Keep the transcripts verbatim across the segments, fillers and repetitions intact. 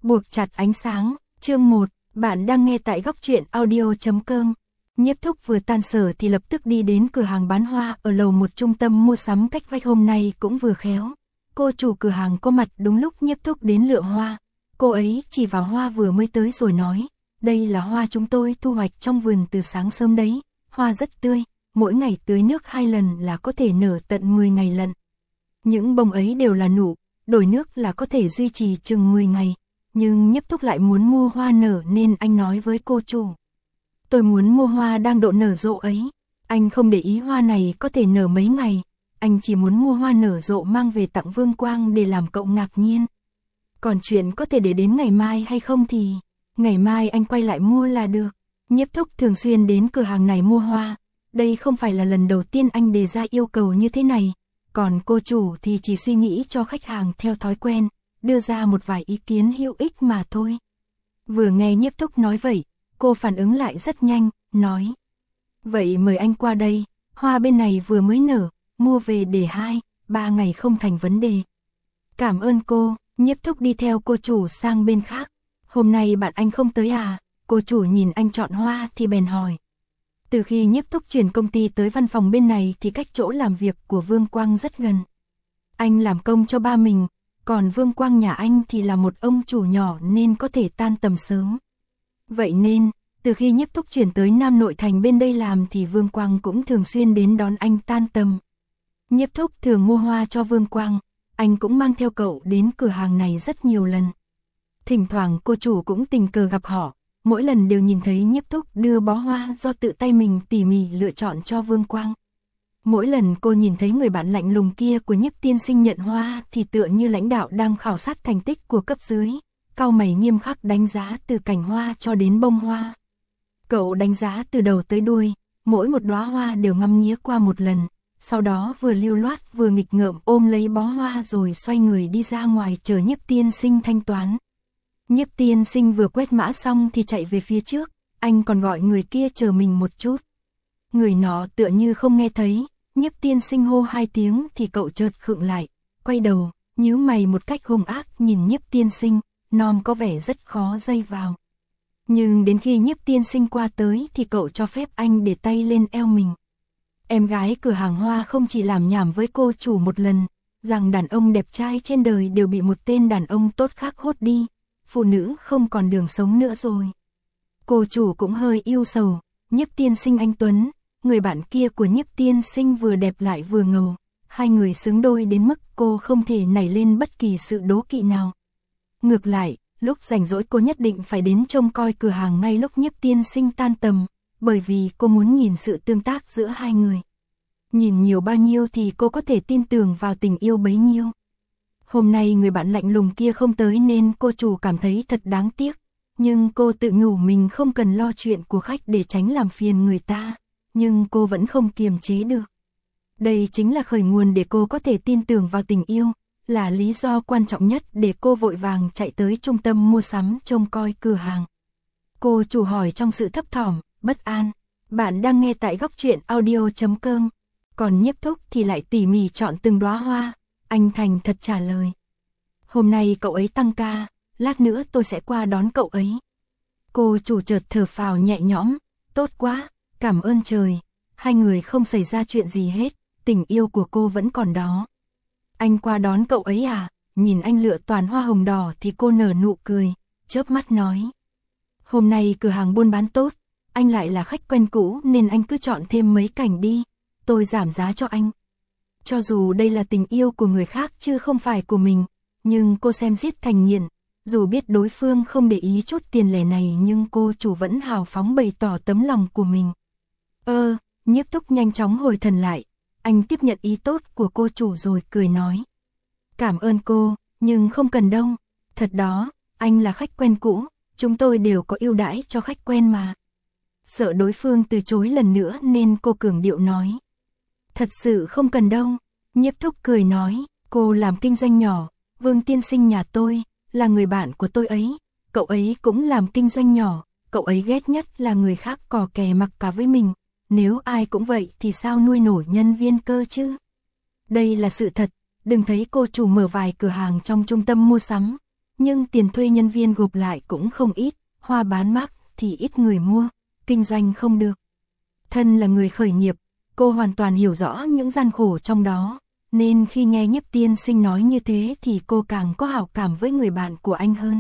Buộc chặt ánh sáng, chương một, bạn đang nghe tại góc truyện audio chấm com. Nhiếp Thúc vừa tan sở thì lập tức đi đến cửa hàng bán hoa ở lầu một trung tâm mua sắm cách vách. Hôm nay cũng vừa khéo, cô chủ cửa hàng có mặt đúng lúc Nhiếp Thúc đến lựa hoa. Cô ấy chỉ vào hoa vừa mới tới rồi nói, đây là hoa chúng tôi thu hoạch trong vườn từ sáng sớm đấy, hoa rất tươi, mỗi ngày tưới nước hai lần là có thể nở tận mười ngày lận. Những bông ấy đều là nụ, đổi nước là có thể duy trì chừng mười ngày. Nhưng Nhiếp Thúc lại muốn mua hoa nở nên anh nói với cô chủ. Tôi muốn mua hoa đang độ nở rộ ấy. Anh không để ý hoa này có thể nở mấy ngày. Anh chỉ muốn mua hoa nở rộ mang về tặng Vương Quang để làm cậu ngạc nhiên. Còn chuyện có thể để đến ngày mai hay không thì ngày mai anh quay lại mua là được. Nhiếp Thúc thường xuyên đến cửa hàng này mua hoa. Đây không phải là lần đầu tiên anh đề ra yêu cầu như thế này. Còn cô chủ thì chỉ suy nghĩ cho khách hàng theo thói quen, đưa ra một vài ý kiến hữu ích mà thôi. Vừa nghe Nhiếp Thúc nói vậy, cô phản ứng lại rất nhanh, nói. Vậy mời anh qua đây, hoa bên này vừa mới nở, mua về để hai, ba ngày không thành vấn đề. Cảm ơn cô, Nhiếp Thúc đi theo cô chủ sang bên khác. Hôm nay bạn anh không tới à? Cô chủ nhìn anh chọn hoa thì bèn hỏi. Từ khi Nhiếp Thúc chuyển công ty tới văn phòng bên này thì cách chỗ làm việc của Vương Quang rất gần. Anh làm công cho ba mình, còn Vương Quang nhà anh thì là một ông chủ nhỏ nên có thể tan tầm sớm. Vậy nên, từ khi Nhiếp Thúc chuyển tới Nam Nội Thành bên đây làm thì Vương Quang cũng thường xuyên đến đón anh tan tầm. Nhiếp Thúc thường mua hoa cho Vương Quang, anh cũng mang theo cậu đến cửa hàng này rất nhiều lần. Thỉnh thoảng cô chủ cũng tình cờ gặp họ. Mỗi lần đều nhìn thấy Nhiếp Thúc đưa bó hoa do tự tay mình tỉ mỉ lựa chọn cho Vương Quang. Mỗi lần cô nhìn thấy người bạn lạnh lùng kia của Nhiếp tiên sinh nhận hoa thì tựa như lãnh đạo đang khảo sát thành tích của cấp dưới, cau mày nghiêm khắc đánh giá từ cành hoa cho đến bông hoa. Cậu đánh giá từ đầu tới đuôi, mỗi một đóa hoa đều ngắm nghía qua một lần, sau đó vừa lưu loát vừa nghịch ngợm ôm lấy bó hoa rồi xoay người đi ra ngoài chờ Nhiếp tiên sinh thanh toán. Nhiếp tiên sinh vừa quét mã xong thì chạy về phía trước, anh còn gọi người kia chờ mình một chút. Người nọ tựa như không nghe thấy, Nhiếp tiên sinh hô hai tiếng thì cậu chợt khựng lại, quay đầu, nhíu mày một cách hung ác nhìn Nhiếp tiên sinh, nom có vẻ rất khó dây vào. Nhưng đến khi Nhiếp tiên sinh qua tới thì cậu cho phép anh để tay lên eo mình. Em gái cửa hàng hoa không chỉ làm nhảm với cô chủ một lần, rằng đàn ông đẹp trai trên đời đều bị một tên đàn ông tốt khác hốt đi. Phụ nữ không còn đường sống nữa rồi. Cô chủ cũng hơi yêu sầu, Nhiếp tiên sinh anh Tuấn, người bạn kia của Nhiếp tiên sinh vừa đẹp lại vừa ngầu, hai người xứng đôi đến mức cô không thể nảy lên bất kỳ sự đố kỵ nào. Ngược lại, lúc rảnh rỗi cô nhất định phải đến trông coi cửa hàng ngay lúc Nhiếp tiên sinh tan tầm, bởi vì cô muốn nhìn sự tương tác giữa hai người. Nhìn nhiều bao nhiêu thì cô có thể tin tưởng vào tình yêu bấy nhiêu. Hôm nay người bạn lạnh lùng kia không tới nên cô chủ cảm thấy thật đáng tiếc, nhưng cô tự nhủ mình không cần lo chuyện của khách để tránh làm phiền người ta, nhưng cô vẫn không kiềm chế được. Đây chính là khởi nguồn để cô có thể tin tưởng vào tình yêu, là lý do quan trọng nhất để cô vội vàng chạy tới trung tâm mua sắm trông coi cửa hàng. Cô chủ hỏi trong sự thấp thỏm, bất an, bạn đang nghe tại góc truyện audio chấm com, còn Nhiếp Thúc thì lại tỉ mỉ chọn từng đóa hoa. Anh thành thật trả lời. Hôm nay cậu ấy tăng ca, lát nữa tôi sẽ qua đón cậu ấy. Cô chủ chợt thở phào nhẹ nhõm, tốt quá, cảm ơn trời. Hai người không xảy ra chuyện gì hết, tình yêu của cô vẫn còn đó. Anh qua đón cậu ấy à? Nhìn anh lựa toàn hoa hồng đỏ thì cô nở nụ cười, chớp mắt nói. Hôm nay cửa hàng buôn bán tốt, anh lại là khách quen cũ nên anh cứ chọn thêm mấy cành đi, tôi giảm giá cho anh. Cho dù đây là tình yêu của người khác chứ không phải của mình, nhưng cô xem giết thành nghiện, dù biết đối phương không để ý chút tiền lẻ này nhưng cô chủ vẫn hào phóng bày tỏ tấm lòng của mình. Ơ, Nhiếp Thúc nhanh chóng hồi thần lại, anh tiếp nhận ý tốt của cô chủ rồi cười nói. Cảm ơn cô, nhưng không cần đâu, thật đó, anh là khách quen cũ, chúng tôi đều có ưu đãi cho khách quen mà. Sợ đối phương từ chối lần nữa nên cô cường điệu nói. Thật sự không cần đâu, Nhiếp Thúc cười nói, cô làm kinh doanh nhỏ, Vương tiên sinh nhà tôi, là người bạn của tôi ấy, cậu ấy cũng làm kinh doanh nhỏ, cậu ấy ghét nhất là người khác cò kè mặc cả với mình, nếu ai cũng vậy thì sao nuôi nổi nhân viên cơ chứ. Đây là sự thật, đừng thấy cô chủ mở vài cửa hàng trong trung tâm mua sắm, nhưng tiền thuê nhân viên gộp lại cũng không ít, hoa bán mắc thì ít người mua, kinh doanh không được. Thân là người khởi nghiệp, cô hoàn toàn hiểu rõ những gian khổ trong đó, nên khi nghe Nhiếp tiên sinh nói như thế thì cô càng có hảo cảm với người bạn của anh hơn.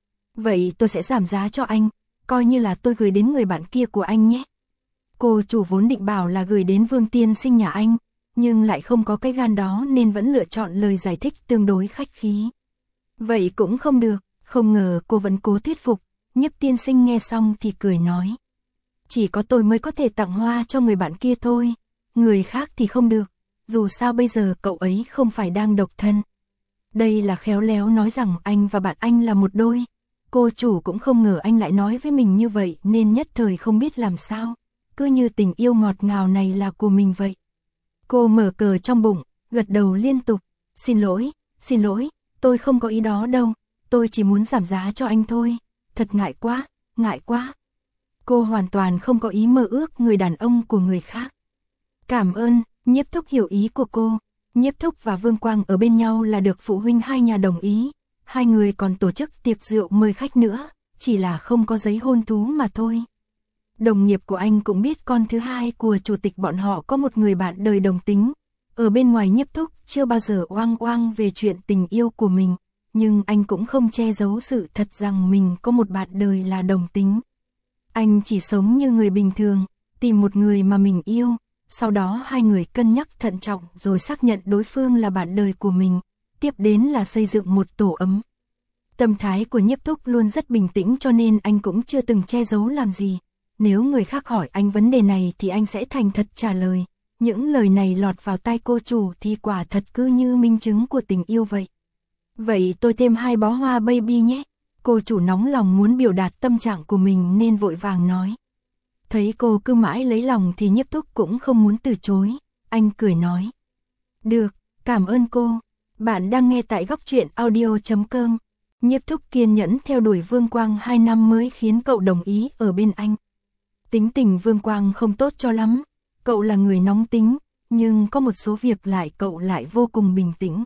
Vậy tôi sẽ giảm giá cho anh, coi như là tôi gửi đến người bạn kia của anh nhé. Cô chủ vốn định bảo là gửi đến Vương tiên sinh nhà anh, nhưng lại không có cái gan đó nên vẫn lựa chọn lời giải thích tương đối khách khí. Vậy cũng không được, không ngờ cô vẫn cố thuyết phục, Nhiếp tiên sinh nghe xong thì cười nói. Chỉ có tôi mới có thể tặng hoa cho người bạn kia thôi, người khác thì không được, dù sao bây giờ cậu ấy không phải đang độc thân. Đây là khéo léo nói rằng anh và bạn anh là một đôi, cô chủ cũng không ngờ anh lại nói với mình như vậy nên nhất thời không biết làm sao, cứ như tình yêu ngọt ngào này là của mình vậy. Cô mở cờ trong bụng, gật đầu liên tục, xin lỗi, xin lỗi, tôi không có ý đó đâu, tôi chỉ muốn giảm giá cho anh thôi, thật ngại quá, ngại quá. Cô hoàn toàn không có ý mơ ước người đàn ông của người khác. Cảm ơn, Nhiếp thúc hiểu ý của cô. Nhiếp thúc và Vương Quang ở bên nhau là được phụ huynh hai nhà đồng ý. Hai người còn tổ chức tiệc rượu mời khách nữa, chỉ là không có giấy hôn thú mà thôi. Đồng nghiệp của anh cũng biết con thứ hai của chủ tịch bọn họ có một người bạn đời đồng tính. Ở bên ngoài Nhiếp thúc chưa bao giờ oang oang về chuyện tình yêu của mình, nhưng anh cũng không che giấu sự thật rằng mình có một bạn đời là đồng tính. Anh chỉ sống như người bình thường, tìm một người mà mình yêu, sau đó hai người cân nhắc thận trọng rồi xác nhận đối phương là bạn đời của mình, tiếp đến là xây dựng một tổ ấm. Tâm thái của Nhiếp thúc luôn rất bình tĩnh cho nên anh cũng chưa từng che giấu làm gì. Nếu người khác hỏi anh vấn đề này thì anh sẽ thành thật trả lời. Những lời này lọt vào tai cô chủ thì quả thật cứ như minh chứng của tình yêu vậy. Vậy tôi thêm hai bó hoa baby nhé. Cô chủ nóng lòng muốn biểu đạt tâm trạng của mình nên vội vàng nói. Thấy cô cứ mãi lấy lòng thì Nhiếp thúc cũng không muốn từ chối. Anh cười nói. Được, cảm ơn cô. Bạn đang nghe tại góc truyện audio chấm com. Nhiếp thúc kiên nhẫn theo đuổi Vương Quang hai năm mới khiến cậu đồng ý ở bên anh. Tính tình Vương Quang không tốt cho lắm. Cậu là người nóng tính, nhưng có một số việc lại cậu lại vô cùng bình tĩnh.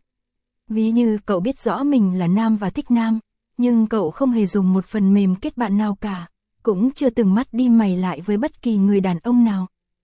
Ví như cậu biết rõ mình là nam và thích nam, nhưng cậu không hề dùng một phần mềm kết bạn nào cả, cũng chưa từng mắt đi mày lại với bất kỳ người đàn ông nào.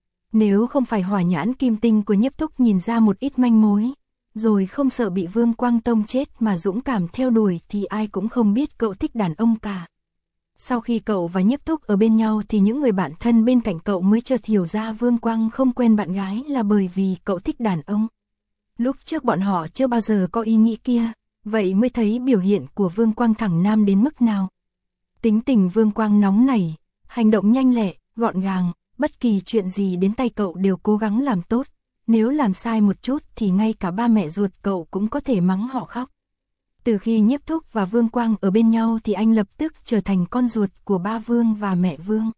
Nếu không phải hỏa nhãn kim tinh của Nhiếp thúc nhìn ra một ít manh mối, rồi không sợ bị Vương Quang tông chết mà dũng cảm theo đuổi thì ai cũng không biết cậu thích đàn ông cả. Sau khi cậu và Nhiếp thúc ở bên nhau thì những người bạn thân bên cạnh cậu mới chợt hiểu ra Vương Quang không quen bạn gái là bởi vì cậu thích đàn ông. Lúc trước bọn họ chưa bao giờ có ý nghĩ kia, vậy mới thấy biểu hiện của Vương Quang thẳng nam đến mức nào. Tính tình Vương Quang nóng nảy, hành động nhanh lẹ, gọn gàng, bất kỳ chuyện gì đến tay cậu đều cố gắng làm tốt. Nếu làm sai một chút thì ngay cả ba mẹ ruột cậu cũng có thể mắng họ khóc. Từ khi Nhiếp thúc và Vương Quang ở bên nhau thì anh lập tức trở thành con ruột của ba Vương và mẹ Vương.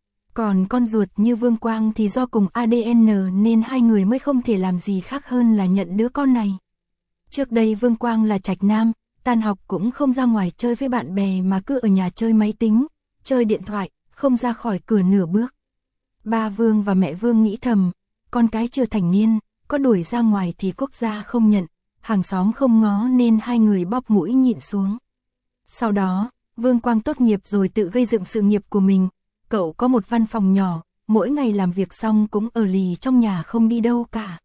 Còn con ruột như Vương Quang thì do cùng a đê en nên hai người mới không thể làm gì khác hơn là nhận đứa con này. Trước đây Vương Quang là trạch nam, tan học cũng không ra ngoài chơi với bạn bè mà cứ ở nhà chơi máy tính, chơi điện thoại, không ra khỏi cửa nửa bước. Ba Vương và mẹ Vương nghĩ thầm, con cái chưa thành niên, có đuổi ra ngoài thì quốc gia không nhận, hàng xóm không ngó nên hai người bóp mũi nhịn xuống. Sau đó, Vương Quang tốt nghiệp rồi tự gây dựng sự nghiệp của mình. Cậu có một văn phòng nhỏ, mỗi ngày làm việc xong cũng ở lì trong nhà không đi đâu cả.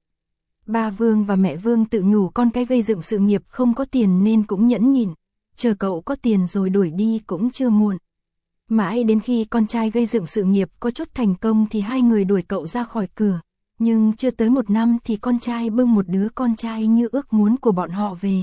Ba Vương và mẹ Vương tự nhủ con cái gây dựng sự nghiệp không có tiền nên cũng nhẫn nhịn, chờ cậu có tiền rồi đuổi đi cũng chưa muộn. Mãi đến khi con trai gây dựng sự nghiệp có chút thành công thì hai người đuổi cậu ra khỏi cửa. Nhưng chưa tới một năm thì con trai bưng một đứa con trai như ước muốn của bọn họ về.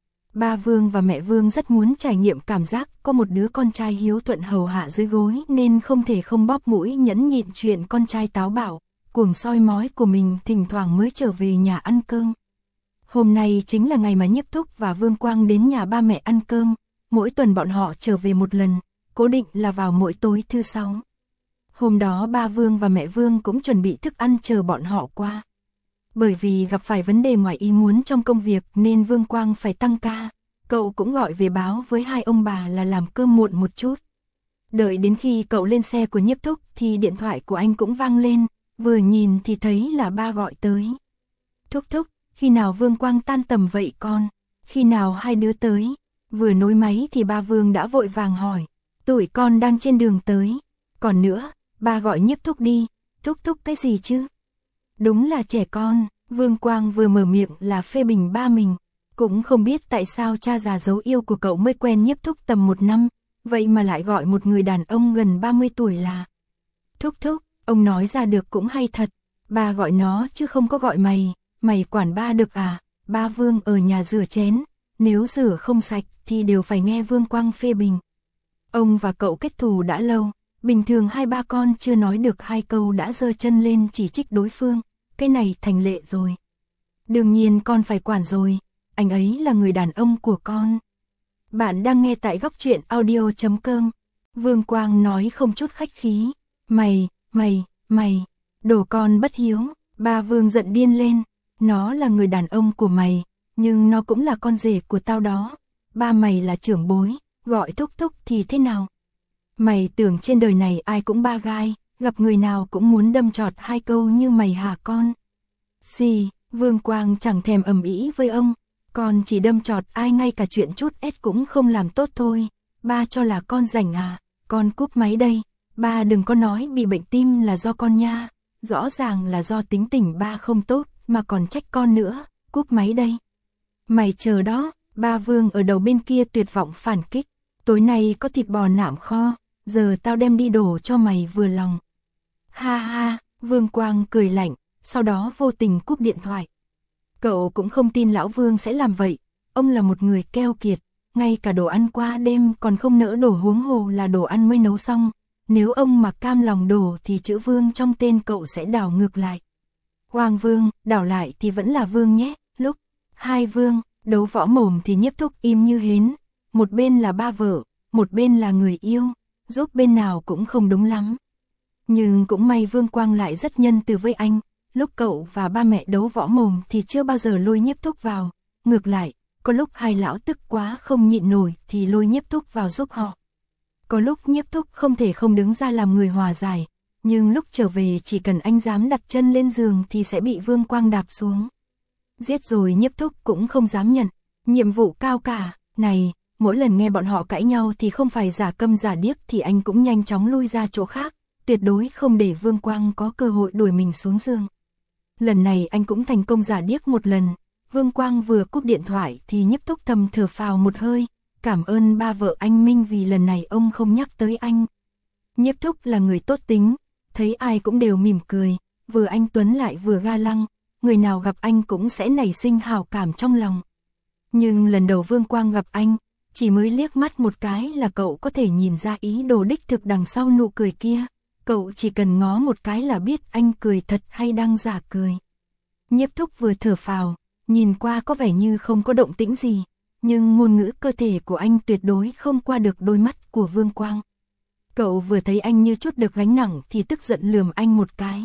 Ba Vương và mẹ Vương rất muốn trải nghiệm cảm giác có một đứa con trai hiếu thuận hầu hạ dưới gối nên không thể không bóp mũi nhẫn nhịn chuyện con trai táo bạo, cuồng soi mói của mình thỉnh thoảng mới trở về nhà ăn cơm. Hôm nay chính là ngày mà Nhiếp thúc và Vương Quang đến nhà ba mẹ ăn cơm, mỗi tuần bọn họ trở về một lần, cố định là vào mỗi tối thứ sáu. Hôm đó ba Vương và mẹ Vương cũng chuẩn bị thức ăn chờ bọn họ qua. Bởi vì gặp phải vấn đề ngoài ý muốn trong công việc nên Vương Quang phải tăng ca, cậu cũng gọi về báo với hai ông bà là làm cơm muộn một chút. Đợi đến khi cậu lên xe của Nhiếp thúc thì điện thoại của anh cũng vang lên, vừa nhìn thì thấy là ba gọi tới. Thúc thúc, khi nào Vương Quang tan tầm vậy con? Khi nào hai đứa tới? Vừa nối máy thì ba Vương đã vội vàng hỏi, tụi con đang trên đường tới. Còn nữa, ba gọi Nhiếp Thúc đi. Thúc thúc cái gì chứ? Đúng là trẻ con. Vương Quang vừa mở miệng là phê bình ba mình. Cũng không biết tại sao cha già giấu yêu của cậu mới quen Nhiếp Thúc tầm một năm, vậy mà lại gọi một người đàn ông gần ba mươi tuổi là Thúc Thúc. Ông nói ra được cũng hay thật. Ba gọi nó chứ không có gọi mày. Mày quản ba được à? Ba Vương ở nhà rửa chén, nếu rửa không sạch thì đều phải nghe Vương Quang phê bình. Ông và cậu kết thù đã lâu, bình thường hai ba con chưa nói được hai câu đã giơ chân lên chỉ trích đối phương, cái này thành lệ rồi. Đương nhiên con phải quản rồi, anh ấy là người đàn ông của con. Bạn đang nghe tại góc truyện audio chấm com. Vương Quang nói không chút khách khí. Mày, mày, mày, đồ con bất hiếu. Ba Vương giận điên lên. Nó là người đàn ông của mày, nhưng nó cũng là con rể của tao đó. Ba mày là trưởng bối, gọi thúc thúc thì thế nào? Mày tưởng trên đời này ai cũng ba gai, gặp người nào cũng muốn đâm chọt hai câu như mày hả con? Xì, Vương Quang chẳng thèm ầm ĩ với ông, con chỉ đâm chọt ai ngay cả chuyện chút ét cũng không làm tốt thôi. Ba cho là con rảnh à? Con cúp máy đây. Ba đừng có nói bị bệnh tim là do con nha. Rõ ràng là do tính tình ba không tốt mà còn trách con nữa. Cúp máy đây. Mày chờ đó. Ba Vương ở đầu bên kia tuyệt vọng phản kích. Tối nay có thịt bò nạm kho, giờ tao đem đi đổ cho mày vừa lòng. Ha ha, Vương Quang cười lạnh, sau đó vô tình cúp điện thoại. Cậu cũng không tin lão Vương sẽ làm vậy, ông là một người keo kiệt, ngay cả đồ ăn qua đêm còn không nỡ đổ, huống hồ là đồ ăn mới nấu xong. Nếu ông mà cam lòng đổ thì chữ Vương trong tên cậu sẽ đảo ngược lại. Hoàng Vương, đảo lại thì vẫn là Vương nhé. Lúc hai Vương đấu võ mồm thì Nhiếp Thúc im như hến. Một bên là ba vợ, một bên là người yêu, giúp bên nào cũng không đúng lắm. Nhưng cũng may Vương Quang lại rất nhân từ với anh, lúc cậu và ba mẹ đấu võ mồm thì chưa bao giờ lôi Nhiếp Thúc vào. Ngược lại, có lúc hai lão tức quá không nhịn nổi thì lôi Nhiếp Thúc vào giúp họ. Có lúc Nhiếp Thúc không thể không đứng ra làm người hòa giải, nhưng lúc trở về chỉ cần anh dám đặt chân lên giường thì sẽ bị Vương Quang đạp xuống. Giết rồi Nhiếp Thúc cũng không dám nhận, nhiệm vụ cao cả, này, mỗi lần nghe bọn họ cãi nhau thì không phải giả câm giả điếc thì anh cũng nhanh chóng lui ra chỗ khác, tuyệt đối không để Vương Quang có cơ hội đuổi mình xuống giường. Lần này anh cũng thành công giả điếc một lần, Vương Quang vừa cúp điện thoại thì Nhiếp Thúc thầm thở phào một hơi, cảm ơn ba vợ anh Minh vì lần này ông không nhắc tới anh. Nhiếp Thúc là người tốt tính, thấy ai cũng đều mỉm cười, vừa anh tuấn lại vừa ga lăng, người nào gặp anh cũng sẽ nảy sinh hảo cảm trong lòng. Nhưng lần đầu Vương Quang gặp anh, chỉ mới liếc mắt một cái là cậu có thể nhìn ra ý đồ đích thực đằng sau nụ cười kia. Cậu chỉ cần ngó một cái là biết anh cười thật hay đang giả cười. Nhiếp Thúc vừa thở phào, nhìn qua có vẻ như không có động tĩnh gì, nhưng ngôn ngữ cơ thể của anh tuyệt đối không qua được đôi mắt của Vương Quang. Cậu vừa thấy anh như chút được gánh nặng thì tức giận lườm anh một cái.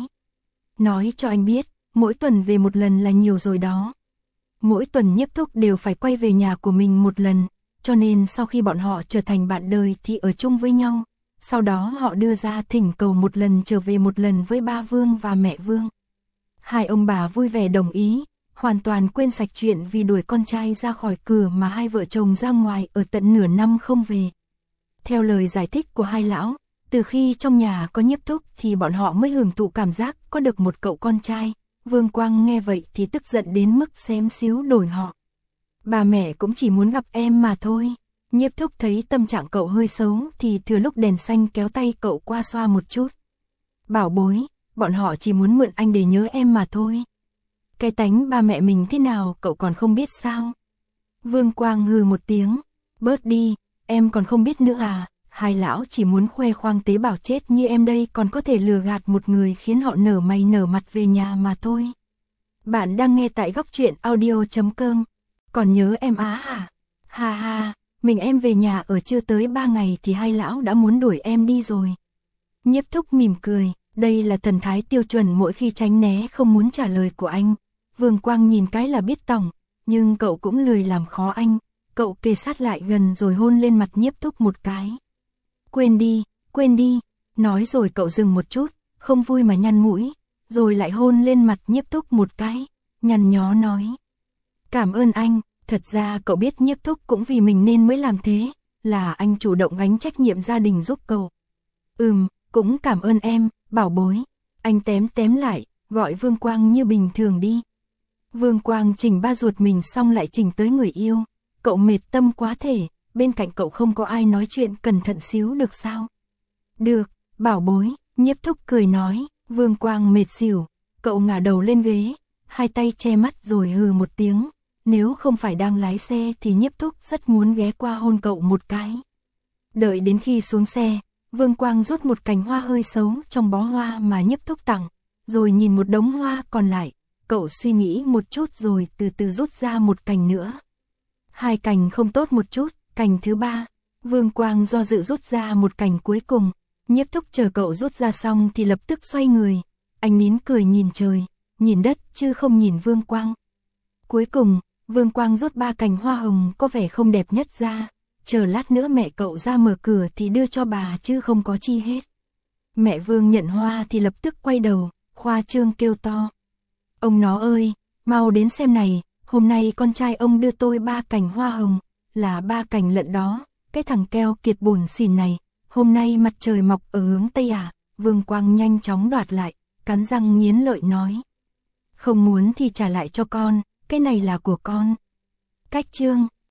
Nói cho anh biết, mỗi tuần về một lần là nhiều rồi đó. Mỗi tuần Nhiếp Thúc đều phải quay về nhà của mình một lần, cho nên sau khi bọn họ trở thành bạn đời thì ở chung với nhau. Sau đó họ đưa ra thỉnh cầu một lần trở về một lần với ba Vương và mẹ Vương. Hai ông bà vui vẻ đồng ý, hoàn toàn quên sạch chuyện vì đuổi con trai ra khỏi cửa mà hai vợ chồng ra ngoài ở tận nửa năm không về. Theo lời giải thích của hai lão, từ khi trong nhà có Nhiếp Thúc thì bọn họ mới hưởng thụ cảm giác có được một cậu con trai. Vương Quang nghe vậy thì tức giận đến mức xém xíu đổi họ. Bà mẹ cũng chỉ muốn gặp em mà thôi. Nhiếp Thúc thấy tâm trạng cậu hơi xấu thì thừa lúc đèn xanh kéo tay cậu qua xoa một chút. Bảo bối, bọn họ chỉ muốn mượn anh để nhớ em mà thôi. Cái tánh ba mẹ mình thế nào cậu còn không biết sao? Vương Quang hừ một tiếng, bớt đi, em còn không biết nữa à? Hai lão chỉ muốn khoe khoang tế bào chết như em đây còn có thể lừa gạt một người khiến họ nở mày nở mặt về nhà mà thôi. Bạn đang nghe tại góc truyện audio chấm com. Còn nhớ em á hả? Ha ha, mình em về nhà ở chưa tới ba ngày thì hai lão đã muốn đuổi em đi rồi. Nhiếp Thúc mỉm cười, đây là thần thái tiêu chuẩn mỗi khi tránh né không muốn trả lời của anh. Vương Quang nhìn cái là biết tỏng, nhưng cậu cũng lười làm khó anh. Cậu kề sát lại gần rồi hôn lên mặt Nhiếp Thúc một cái. Quên đi, quên đi, nói rồi cậu dừng một chút, không vui mà nhăn mũi, rồi lại hôn lên mặt Nhiếp Thúc một cái, nhăn nhó nói. Cảm ơn anh, thật Thật ra cậu biết Nhiếp thúc cũng vì mình nên mới làm thế, là anh chủ động gánh trách nhiệm gia đình giúp cậu. Ừm, cũng cảm ơn em, bảo bối. Anh tém tém lại, gọi Vương Quang như bình thường đi. Vương Quang chỉnh ba ruột mình xong lại chỉnh tới người yêu. Cậu mệt tâm quá thể, bên cạnh cậu không có ai nói chuyện cẩn thận xíu được sao? Được, bảo bối, Nhiếp thúc cười nói. Vương Quang mệt xỉu, cậu ngả đầu lên ghế, hai tay che mắt rồi hừ một tiếng. Nếu không phải đang lái xe thì Nhiếp thúc rất muốn ghé qua hôn cậu một cái. Đợi đến khi xuống xe, Vương Quang rút một cành hoa hơi xấu trong bó hoa mà Nhiếp thúc tặng, rồi nhìn một đống hoa còn lại, cậu suy nghĩ một chút rồi từ từ rút ra một cành nữa. Hai cành không tốt một chút, cành thứ ba, Vương Quang do dự rút ra một cành cuối cùng. Nhiếp thúc chờ cậu rút ra xong thì lập tức xoay người, anh nín cười nhìn trời, nhìn đất chứ không nhìn Vương Quang. Cuối cùng, Vương Quang rút ba cành hoa hồng có vẻ không đẹp nhất ra, chờ lát nữa mẹ cậu ra mở cửa thì đưa cho bà chứ không có chi hết. Mẹ Vương nhận hoa thì lập tức quay đầu, khoa trương kêu to. Ông nó ơi, mau đến xem này, hôm nay con trai ông đưa tôi ba cành hoa hồng, là ba cành lận đó, cái thằng keo kiệt bủn xỉn này, hôm nay mặt trời mọc ở hướng Tây à? Vương Quang nhanh chóng đoạt lại, cắn răng nghiến lợi nói. Không muốn thì trả lại cho con, cái này là của con. Cách chương